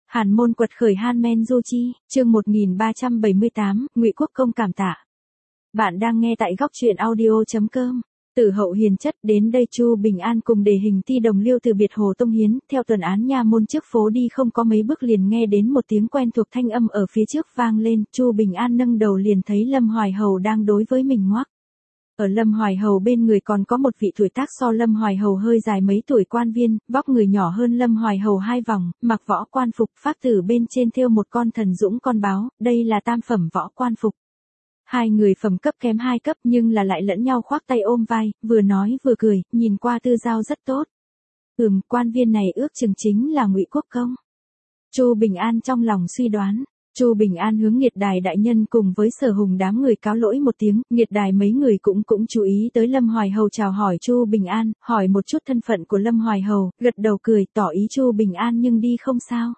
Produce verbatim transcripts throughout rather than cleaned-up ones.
Hàn môn quật khởi Hanmen Du Chi, chương một nghìn ba trăm bảy mươi tám, Ngụy Quốc Công cảm tạ. Bạn đang nghe tại góc truyện audio chấm com. Tử hậu hiền chất, đến đây Chu Bình An cùng đề hình ti đồng liêu từ biệt Hồ Tông Hiến, theo tuần án nha môn trước phố đi không có mấy bước liền nghe đến một tiếng quen thuộc thanh âm ở phía trước vang lên, Chu Bình An nâng đầu liền thấy Lâm Hoài Hầu đang đối với mình ngoắc. Ở Lâm Hoài Hầu bên người còn có một vị tuổi tác so Lâm Hoài Hầu hơi dài mấy tuổi quan viên, vóc người nhỏ hơn Lâm Hoài Hầu hai vòng, mặc võ quan phục, phác tử bên trên thêu một con thần dũng con báo, đây là tam phẩm võ quan phục. Hai người phẩm cấp kém hai cấp nhưng là lại lẫn nhau khoác tay ôm vai, vừa nói vừa cười, nhìn qua tư giao rất tốt. Ừm, quan viên này ước chừng chính là Ngụy Quốc Công. Chu Bình An trong lòng suy đoán. Chu Bình An hướng Nghiệt Đài đại nhân cùng với Sở Hùng đám người cáo lỗi một tiếng, Nghiệt Đài mấy người cũng cũng chú ý tới Lâm Hoài Hầu chào hỏi Chu Bình An, hỏi một chút thân phận của Lâm Hoài Hầu, gật đầu cười, tỏ ý Chu Bình An nhưng đi không sao.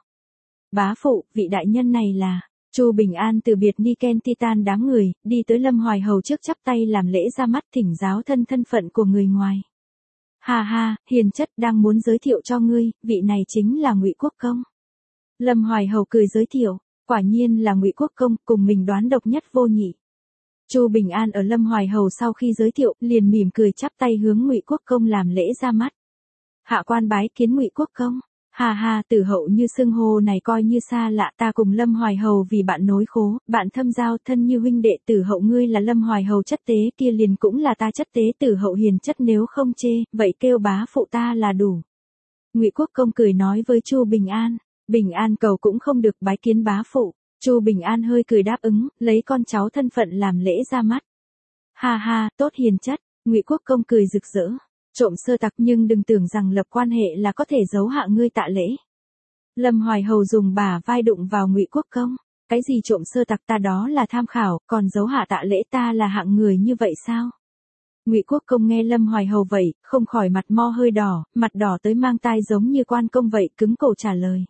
Bá phụ, vị đại nhân này là... Chu Bình An từ biệt Niken Titan đám người, đi tới Lâm Hoài Hầu trước chắp tay làm lễ ra mắt thỉnh giáo thân thân phận của người ngoài. Ha ha, hiền chất đang muốn giới thiệu cho ngươi, vị này chính là Ngụy Quốc Công. Lâm Hoài Hầu cười giới thiệu, quả nhiên là Ngụy Quốc Công, cùng mình đoán độc nhất vô nhị. Chu Bình An ở Lâm Hoài Hầu sau khi giới thiệu, liền mỉm cười chắp tay hướng Ngụy Quốc Công làm lễ ra mắt. Hạ quan bái kiến Ngụy Quốc Công. Hà hà, tử hậu như xưng hô này coi như xa lạ, ta cùng Lâm Hoài Hầu vì bạn nối khố, bạn thâm giao thân như huynh đệ, tử hậu ngươi là Lâm Hoài Hầu chất tế, kia liền cũng là ta chất tế, tử hậu hiền chất, nếu không chê, vậy kêu bá phụ ta là đủ. Ngụy Quốc Công cười nói với Chu Bình An, Bình An cầu cũng không được, bái kiến bá phụ. Chu Bình An hơi cười đáp ứng, lấy con cháu thân phận làm lễ ra mắt. Ha ha, tốt hiền chất. Ngụy Quốc Công cười rực rỡ. Trộm sơ tặc nhưng đừng tưởng rằng lập quan hệ là có thể giấu hạ ngươi tạ lễ. Lâm Hoài Hầu dùng bả vai đụng vào Ngụy Quốc Công, cái gì trộm sơ tặc ta đó là tham khảo, còn giấu hạ tạ lễ ta là hạng người như vậy sao? Ngụy Quốc Công nghe Lâm Hoài Hầu vậy, không khỏi mặt mo hơi đỏ, mặt đỏ tới mang tai giống như quan công vậy, cứng cổ trả lời.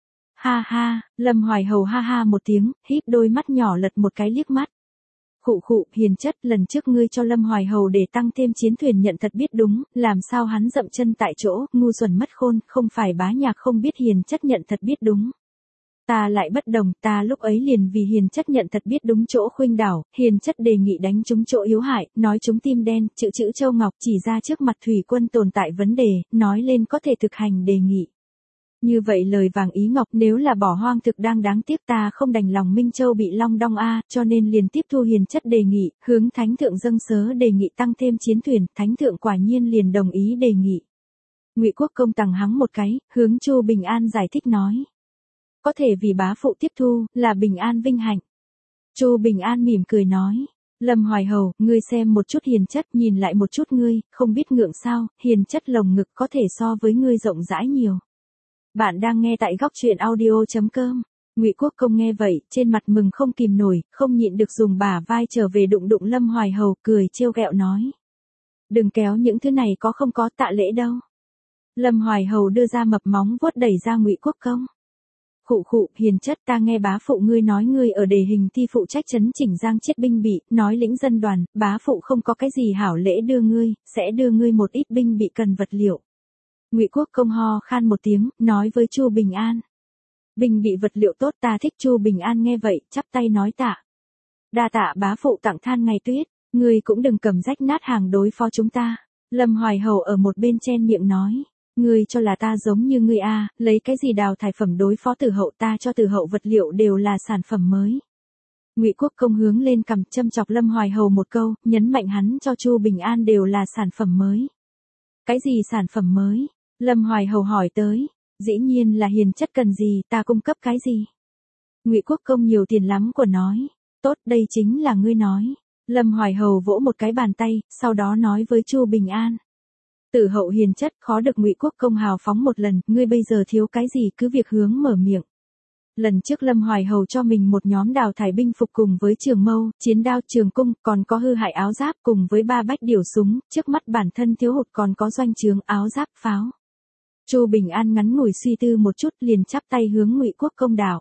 Ha ha, Lâm Hoài Hầu ha ha một tiếng, híp đôi mắt nhỏ lật một cái liếc mắt. Khụ khụ, hiền chất, lần trước ngươi cho Lâm Hoài Hầu để tăng thêm chiến thuyền nhận thật biết đúng, làm sao hắn dậm chân tại chỗ, ngu xuẩn mất khôn, không phải bá nhạc không biết hiền chất nhận thật biết đúng. Ta lại bất đồng, ta lúc ấy liền vì hiền chất nhận thật biết đúng chỗ khuynh đảo, hiền chất đề nghị đánh trúng chỗ yếu hại, nói trúng tim đen, chữ chữ Châu Ngọc chỉ ra trước mặt thủy quân tồn tại vấn đề, nói lên có thể thực hành đề nghị. Như vậy lời vàng ý ngọc, nếu là bỏ hoang thực đang đáng tiếc, ta không đành lòng Minh Châu bị long đong a, cho nên liền tiếp thu hiền chất đề nghị, hướng thánh thượng dâng sớ đề nghị tăng thêm chiến thuyền, thánh thượng quả nhiên liền đồng ý đề nghị. Ngụy Quốc Công tằng hắng một cái, hướng Chu Bình An giải thích nói, có thể vì bá phụ tiếp thu, là Bình An vinh hạnh. Chu Bình An mỉm cười nói, Lâm Hoài Hầu, ngươi xem một chút hiền chất, nhìn lại một chút ngươi, không biết ngượng sao, hiền chất lồng ngực có thể so với ngươi rộng rãi nhiều. Bạn đang nghe tại góc truyện audio chấm com. Ngụy Quốc Công nghe vậy, trên mặt mừng không kìm nổi, không nhịn được dùng bả vai trở về đụng đụng Lâm Hoài Hầu, cười trêu ghẹo nói. Đừng kéo những thứ này có không có tạ lễ đâu. Lâm Hoài Hầu đưa ra mập móng vuốt đẩy ra Ngụy Quốc Công. Khụ khụ, hiền chất, ta nghe bá phụ ngươi nói ngươi ở đề hình thi phụ trách trấn chỉnh Giang chết binh bị, nói lĩnh dân đoàn, bá phụ không có cái gì hảo lễ đưa ngươi, sẽ đưa ngươi một ít binh bị cần vật liệu. Ngụy Quốc Công ho khan một tiếng, nói với Chu Bình An. Binh bị vật liệu tốt, ta thích. Chu Bình An nghe vậy, chắp tay nói tạ. Đa tạ bá phụ tặng than ngày tuyết, ngươi cũng đừng cầm rách nát hàng đối phó chúng ta. Lâm Hoài Hầu ở một bên chen miệng nói. Ngươi cho là ta giống như ngươi a, lấy cái gì đào thải phẩm đối phó tử hậu, ta cho tử hậu vật liệu đều là sản phẩm mới. Ngụy Quốc Công hướng lên cằm châm chọc Lâm Hoài Hầu một câu, nhấn mạnh hắn cho Chu Bình An đều là sản phẩm mới. Cái gì sản phẩm mới? Lâm Hoài Hầu hỏi tới, dĩ nhiên là hiền chất cần gì, ta cung cấp cái gì. Ngụy Quốc Công nhiều tiền lắm của nói, tốt, đây chính là ngươi nói. Lâm Hoài Hầu vỗ một cái bàn tay, sau đó nói với Chu Bình An. Tử hậu hiền chất, khó được Ngụy Quốc Công hào phóng một lần, ngươi bây giờ thiếu cái gì cứ việc hướng mở miệng. Lần trước Lâm Hoài Hầu cho mình một nhóm đào thải binh phục cùng với trường mâu, chiến đao, trường cung, còn có hư hại áo giáp cùng với ba bách điều súng, trước mắt bản thân thiếu hụt còn có doanh trướng, áo giáp, pháo. Chu Bình An ngắn ngủi suy tư một chút liền chắp tay hướng Ngụy Quốc Công đạo.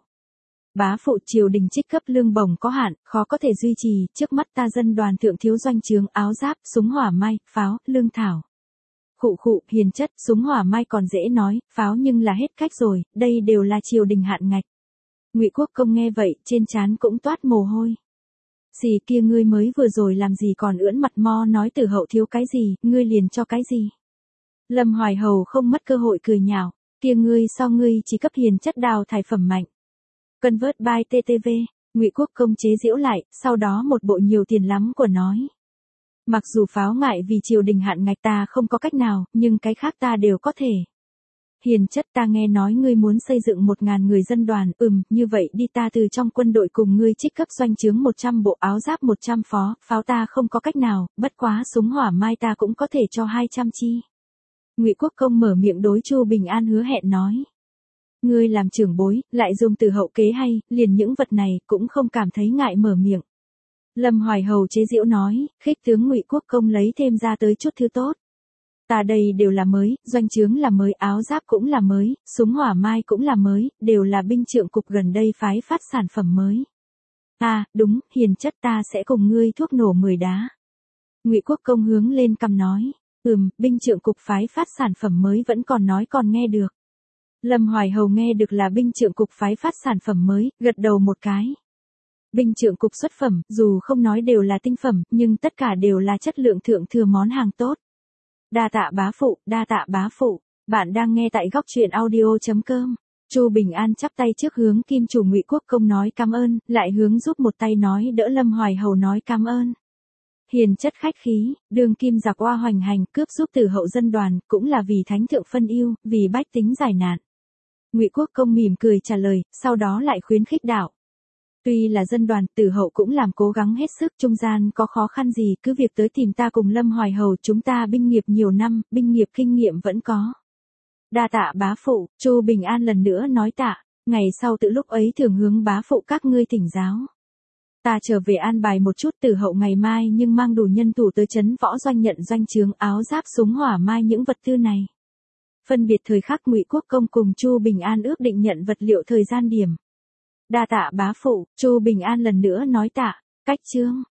Bá phụ, triều đình trích cấp lương bổng có hạn, khó có thể duy trì, trước mắt ta dân đoàn thượng thiếu doanh trướng, áo giáp, súng hỏa mai, pháo, lương thảo. Khụ khụ, hiền chất, súng hỏa mai còn dễ nói, pháo nhưng là hết cách rồi, đây đều là triều đình hạn ngạch. Ngụy Quốc Công nghe vậy, trên trán cũng toát mồ hôi. Gì kia ngươi mới vừa rồi làm gì còn ưỡn mặt mo nói Tử hậu thiếu cái gì, ngươi liền cho cái gì. Lâm Hoài Hầu không mất cơ hội cười nhạo, kia ngươi so ngươi chỉ cấp hiền chất đào thải phẩm mạnh. Convert by tê tê vê, Ngụy Quốc Công chế giễu lại, sau đó một bộ nhiều tiền lắm của nói. Mặc dù pháo ngại vì triều đình hạn ngạch ta không có cách nào, nhưng cái khác ta đều có thể. Hiền chất, ta nghe nói ngươi muốn xây dựng một ngàn người dân đoàn, ừm, như vậy đi, ta từ trong quân đội cùng ngươi trích cấp doanh trướng một trăm bộ, áo giáp một trăm phó, pháo ta không có cách nào, bất quá súng hỏa mai ta cũng có thể cho hai trăm chi. Ngụy Quốc Công mở miệng đối Chu Bình An hứa hẹn nói. Ngươi làm trưởng bối, lại dùng từ hậu kế hay, liền những vật này cũng không cảm thấy ngại mở miệng. Lâm Hoài Hầu chế giễu nói, khích tướng Ngụy Quốc Công lấy thêm ra tới chút thứ tốt. Ta đây đều là mới, doanh trướng là mới, áo giáp cũng là mới, súng hỏa mai cũng là mới, đều là binh trượng cục gần đây phái phát sản phẩm mới. À, đúng, hiền chất, ta sẽ cùng ngươi thuốc nổ mười đá. Ngụy Quốc Công hướng lên cằm nói, ừm, binh trượng cục phái phát sản phẩm mới vẫn còn nói còn nghe được. Lâm Hoài Hầu nghe được là binh trượng cục phái phát sản phẩm mới, gật đầu một cái. Binh trượng cục xuất phẩm, dù không nói đều là tinh phẩm, nhưng tất cả đều là chất lượng thượng thừa món hàng tốt. Đa tạ bá phụ, đa tạ bá phụ. Bạn đang nghe tại góc truyện audio chấm com. Chu Bình An chắp tay trước hướng Kim chủ Ngụy Quốc Công nói cảm ơn, lại hướng giúp một tay nói đỡ Lâm Hoài Hầu nói cảm ơn. Hiền chất khách khí, đường kim giặc oa hoành hành, cướp giúp Tử hậu dân đoàn, cũng là vì thánh thượng phân ưu, vì bách tính giải nạn. Ngụy Quốc Công mỉm cười trả lời, sau đó lại khuyến khích đạo. Tuy là dân đoàn, Tử hậu cũng làm cố gắng hết sức, trung gian có khó khăn gì cứ việc tới tìm ta cùng Lâm Hoài Hầu, chúng ta binh nghiệp nhiều năm, binh nghiệp kinh nghiệm vẫn có. Đa tạ bá phụ, Chu Bình An lần nữa nói tạ, ngày sau tự lúc ấy thường hướng bá phụ các ngươi thỉnh giáo. Ta trở về an bài một chút, Tử hậu ngày mai nhưng mang đủ nhân thủ tới trấn võ doanh nhận doanh trướng, áo giáp, súng hỏa mai những vật tư này. Phân biệt thời khắc Ngụy Quốc Công cùng Chu Bình An ước định nhận vật liệu thời gian điểm. Đa tạ bá phụ, Chu Bình An lần nữa nói tạ, cách chương.